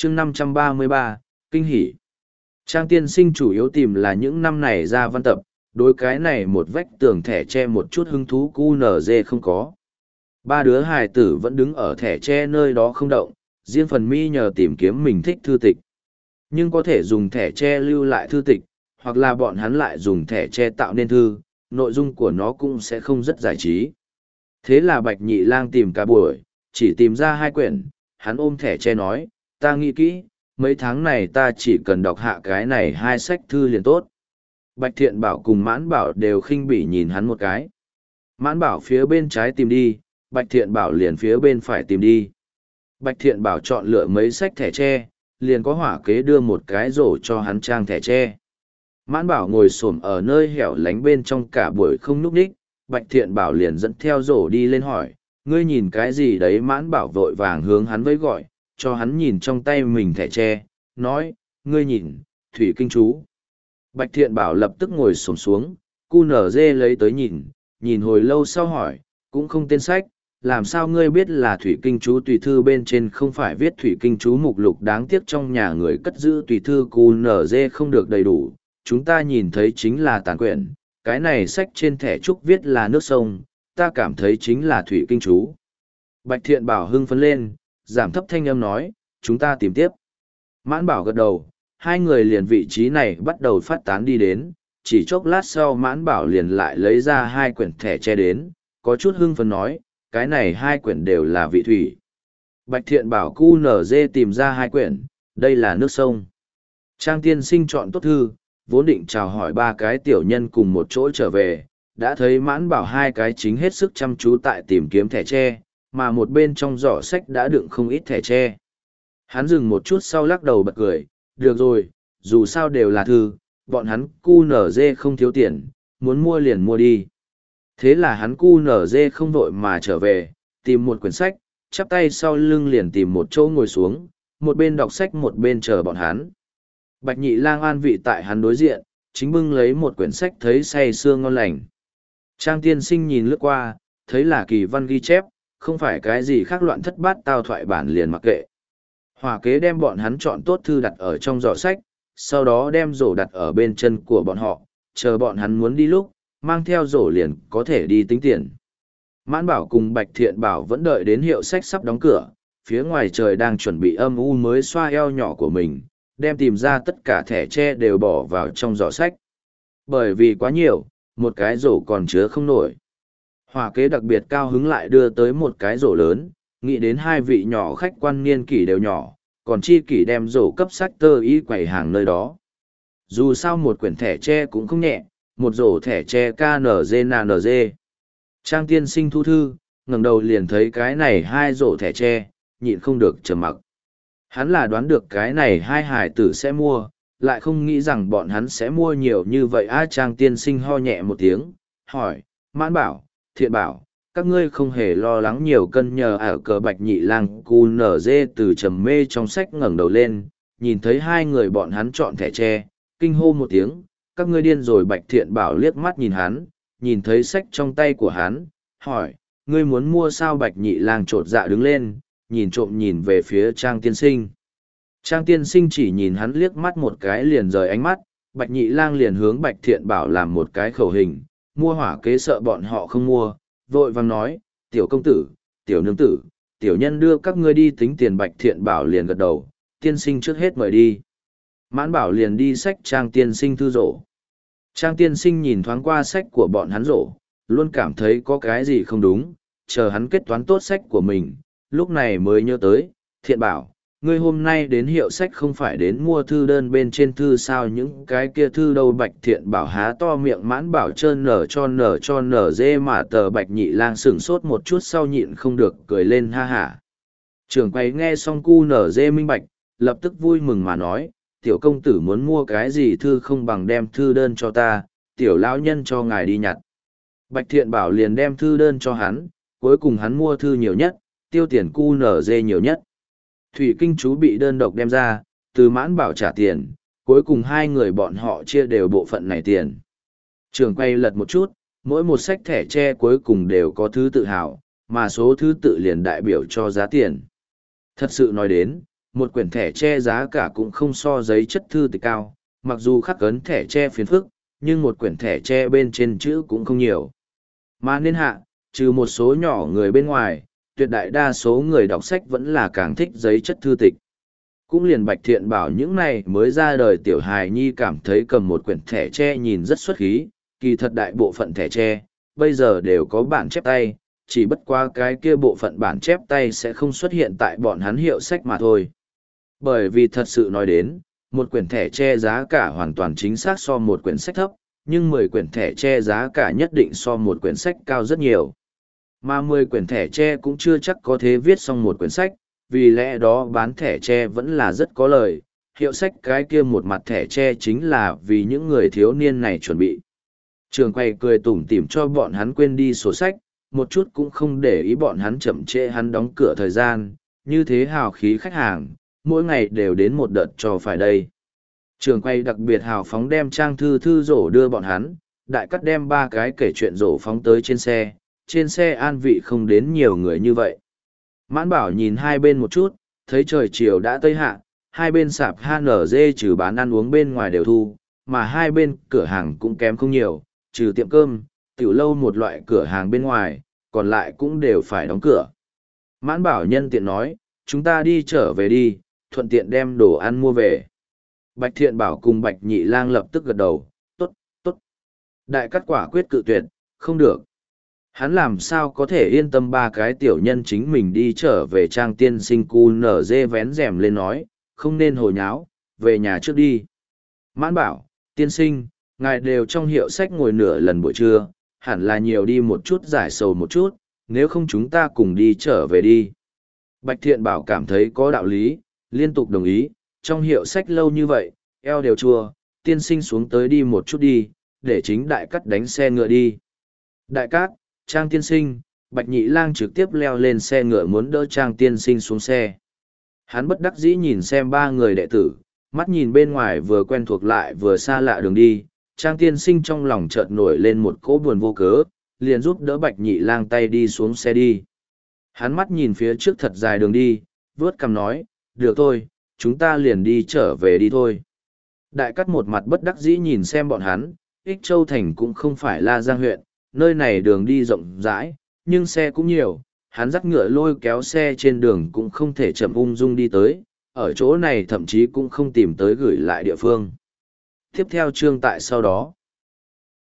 chương 533, kinh hỉ. Trang tiên sinh chủ yếu tìm là những năm này ra văn tập, đối cái này một vách tường thẻ tre một chút hứng thú QNZ không có. Ba đứa hài tử vẫn đứng ở thẻ tre nơi đó không động, riêng phần mi nhờ tìm kiếm mình thích thư tịch. Nhưng có thể dùng thẻ tre lưu lại thư tịch, hoặc là bọn hắn lại dùng thẻ tre tạo nên thư, nội dung của nó cũng sẽ không rất giải trí. Thế là Bạch Nhị Lang tìm cả buổi, chỉ tìm ra 2 quyển, hắn ôm thẻ tre nói, ta nghĩ kỹ, mấy tháng này ta chỉ cần đọc hạ cái này 2 sách thư liền tốt. Bạch Thiện Bảo cùng Mãn Bảo đều khinh bỉ nhìn hắn một cái. Mãn Bảo phía bên trái tìm đi, Bạch Thiện Bảo liền phía bên phải tìm đi. Bạch Thiện Bảo chọn lựa mấy sách thẻ tre, liền có Hỏa Kế đưa một cái rổ cho hắn trang thẻ tre. Mãn Bảo ngồi xổm ở nơi hẻo lánh bên trong cả buổi không núp đích, Bạch Thiện Bảo liền dẫn theo rổ đi lên hỏi, ngươi nhìn cái gì đấy? Mãn Bảo vội vàng hướng hắn với gọi, cho hắn nhìn trong tay mình thẻ tre, nói, ngươi nhìn, thủy kinh chú. Bạch Thiện Bảo lập tức ngồi xổm xuống, QNZ lấy tới nhìn hồi lâu sau hỏi, cũng không tên sách, làm sao ngươi biết là thủy kinh chú? Tùy thư bên trên không phải viết thủy kinh chú mục lục, đáng tiếc trong nhà người cất giữ tùy thư QNZ không được đầy đủ, chúng ta nhìn thấy chính là tàn quyển, cái này sách trên thẻ trúc viết là nước sông, ta cảm thấy chính là thủy kinh chú. Bạch Thiện Bảo hưng phấn lên, giảm thấp thanh âm nói, chúng ta tìm tiếp. Mãn Bảo gật đầu, hai người liền vị trí này bắt đầu phát tán đi đến, chỉ chốc lát sau Mãn Bảo liền lại lấy ra 2 quyển thẻ tre đến, có chút hưng phấn nói, cái này 2 quyển đều là vị thủy. Bạch Thiện Bảo QNZ tìm ra 2 quyển, đây là nước sông. Trang tiên sinh chọn tốt thư, vốn định chào hỏi 3 cái tiểu nhân cùng một chỗ trở về, đã thấy Mãn Bảo 2 cái chính hết sức chăm chú tại tìm kiếm thẻ tre, mà một bên trong giỏ sách đã đựng không ít thẻ tre. Hắn dừng một chút sau lắc đầu bật cười, được rồi, dù sao đều là thư, bọn hắn QNZ không thiếu tiền, muốn mua liền mua đi. Thế là hắn QNZ không vội mà trở về, tìm một quyển sách, chắp tay sau lưng liền tìm một chỗ ngồi xuống, một bên đọc sách một bên chờ bọn hắn. Bạch Nhị Lang an vị tại hắn đối diện, chính bưng lấy một quyển sách thấy say sưa ngon lành. Trang tiên sinh nhìn lướt qua, thấy là kỳ văn ghi chép, không phải cái gì khác loạn thất bát tao thoại bản liền mặc kệ. Hỏa Kế đem bọn hắn chọn tốt thư đặt ở trong giỏ sách, sau đó đem rổ đặt ở bên chân của bọn họ, chờ bọn hắn muốn đi lúc, mang theo rổ liền có thể đi tính tiền. Mãn Bảo cùng Bạch Thiện Bảo vẫn đợi đến hiệu sách sắp đóng cửa, phía ngoài trời đang chuẩn bị âm u mới xoa eo nhỏ của mình, đem tìm ra tất cả thẻ tre đều bỏ vào trong giỏ sách. Bởi vì quá nhiều, một cái rổ còn chứa không nổi. Hỏa Kế đặc biệt cao hứng lại đưa tới một cái rổ lớn, nghĩ đến 2 vị nhỏ khách quan niên kỷ đều nhỏ, còn chi kỷ đem rổ cấp sách tơ y quầy hàng nơi đó. Dù sao một quyển thẻ tre cũng không nhẹ, một rổ thẻ tre KNG. Trang tiên sinh thu thư, ngẩng đầu liền thấy cái này 2 rổ thẻ tre, nhịn không được trầm mặc. Hắn là đoán được cái này 2 hải tử sẽ mua, lại không nghĩ rằng bọn hắn sẽ mua nhiều như vậy. Trang tiên sinh ho nhẹ một tiếng, hỏi, Mãn Bảo, Thiện Bảo, các ngươi không hề lo lắng nhiều cân nhờ ở cờ? Bạch Nhị Lang QNZ từ trầm mê trong sách ngẩng đầu lên, nhìn thấy 2 người bọn hắn chọn thẻ tre, kinh hô một tiếng, các ngươi điên rồi? Bạch Thiện Bảo liếc mắt nhìn hắn, nhìn thấy sách trong tay của hắn, hỏi, ngươi muốn mua sao? Bạch Nhị Lang chột dạ đứng lên, nhìn trộm nhìn về phía Trang tiên sinh. Trang tiên sinh chỉ nhìn hắn liếc mắt một cái liền rời ánh mắt, Bạch Nhị Lang liền hướng Bạch Thiện Bảo làm một cái khẩu hình, mua. Hỏa Kế sợ bọn họ không mua, vội vàng nói, tiểu công tử, tiểu nương tử, tiểu nhân đưa các ngươi đi tính tiền. Bạch Thiện Bảo liền gật đầu, tiên sinh trước hết mời đi. Mãn Bảo liền đi xách Trang tiên sinh thư rổ. Trang tiên sinh nhìn thoáng qua sách của bọn hắn rổ, luôn cảm thấy có cái gì không đúng, chờ hắn kết toán tốt sách của mình, lúc này mới nhớ tới, Thiện Bảo, ngươi hôm nay đến hiệu sách không phải đến mua thư đơn bên trên thư sao? Những cái kia thư đâu? Bạch Thiện Bảo há to miệng. Mãn Bảo trơn nở dê mà tờ. Bạch Nhị Lang sửng sốt một chút sau nhịn không được cười lên ha hả. Trưởng quầy nghe xong cu nở dê minh bạch, lập tức vui mừng mà nói, tiểu công tử muốn mua cái gì thư không bằng đem thư đơn cho ta, tiểu lão nhân cho ngài đi nhặt. Bạch Thiện Bảo liền đem thư đơn cho hắn, cuối cùng hắn mua thư nhiều nhất, tiêu tiền cu nở dê nhiều nhất. Thủy kinh chú bị đơn độc đem ra, từ Mãn Bảo trả tiền, cuối cùng 2 người bọn họ chia đều bộ phận này tiền. Trường quay lật một chút, mỗi một sách thẻ tre cuối cùng đều có thứ tự hào, mà số thứ tự liền đại biểu cho giá tiền. Thật sự nói đến, một quyển thẻ tre giá cả cũng không so giấy chất thư tịch cao, mặc dù khắc ấn thẻ tre phiền phức, nhưng một quyển thẻ tre bên trên chữ cũng không nhiều. Mà nên hạ, trừ một số nhỏ người bên ngoài, tuyệt đại đa số người đọc sách vẫn là càng thích giấy chất thư tịch. Cũng liền Bạch Thiện Bảo những này mới ra đời tiểu hài nhi cảm thấy cầm một quyển thẻ tre nhìn rất xuất khí, kỳ thật đại bộ phận thẻ tre, bây giờ đều có bản chép tay, chỉ bất qua cái kia bộ phận bản chép tay sẽ không xuất hiện tại bọn hắn hiệu sách mà thôi. Bởi vì thật sự nói đến, một quyển thẻ tre giá cả hoàn toàn chính xác so một quyển sách thấp, nhưng 10 quyển thẻ tre giá cả nhất định so một quyển sách cao rất nhiều. Mà 10 quyển thẻ tre cũng chưa chắc có thể viết xong một quyển sách, vì lẽ đó bán thẻ tre vẫn là rất có lời. Hiệu sách cái kia một mặt thẻ tre chính là vì những người thiếu niên này chuẩn bị. Trường quay cười tủm tỉm cho bọn hắn quên đi sổ sách, một chút cũng không để ý bọn hắn chậm trễ hắn đóng cửa thời gian, như thế hào khí khách hàng, mỗi ngày đều đến một đợt cho phải đây. Trường quay đặc biệt hào phóng đem trang thư rổ đưa bọn hắn, đại cắt đem 3 cái kể chuyện rổ phóng tới trên xe an vị không đến nhiều người như vậy. Mãn Bảo nhìn hai bên một chút, thấy trời chiều đã tây hạ, hai bên sạp HNG trừ bán ăn uống bên ngoài đều thu, mà hai bên cửa hàng cũng kém không nhiều, trừ tiệm cơm, tiểu lâu một loại cửa hàng bên ngoài, còn lại cũng đều phải đóng cửa. Mãn Bảo nhân tiện nói, chúng ta đi trở về đi, thuận tiện đem đồ ăn mua về. Bạch Thiện Bảo cùng Bạch Nhị Lang lập tức gật đầu, tốt, tốt. Đại cắt quả quyết cự tuyệt, không được. Hắn làm sao có thể yên tâm 3 cái tiểu nhân chính mình đi trở về Trang Tiên Sinh cu nở dê vén rèm lên nói, không nên hồ nháo, về nhà trước đi. Mãn Bảo, tiên sinh, ngài đều trong hiệu sách ngồi nửa lần buổi trưa, hẳn là nhiều đi một chút giải sầu một chút, nếu không chúng ta cùng đi trở về đi. Bạch Thiện Bảo cảm thấy có đạo lý, liên tục đồng ý, trong hiệu sách lâu như vậy, eo đều chua, tiên sinh xuống tới đi một chút đi, để chính đại cắt đánh xe ngựa đi. Đại cát, Trang tiên sinh, Bạch Nhị Lang trực tiếp leo lên xe ngựa muốn đỡ Trang tiên sinh xuống xe. Hắn bất đắc dĩ nhìn xem 3 người đệ tử, mắt nhìn bên ngoài vừa quen thuộc lại vừa xa lạ đường đi, Trang tiên sinh trong lòng chợt nổi lên một cỗ buồn vô cớ, liền giúp đỡ Bạch Nhị Lang tay đi xuống xe đi. Hắn mắt nhìn phía trước thật dài đường đi, vớt cằm nói, được thôi, chúng ta liền đi trở về đi thôi. Đại cắt một mặt bất đắc dĩ nhìn xem bọn hắn, Ích Châu Thành cũng không phải là Giang huyện, nơi này đường đi rộng rãi, nhưng xe cũng nhiều, hắn dắt ngựa lôi kéo xe trên đường cũng không thể chậm ung dung đi tới, ở chỗ này thậm chí cũng không tìm tới gửi lại địa phương. Tiếp theo chương tại sau đó.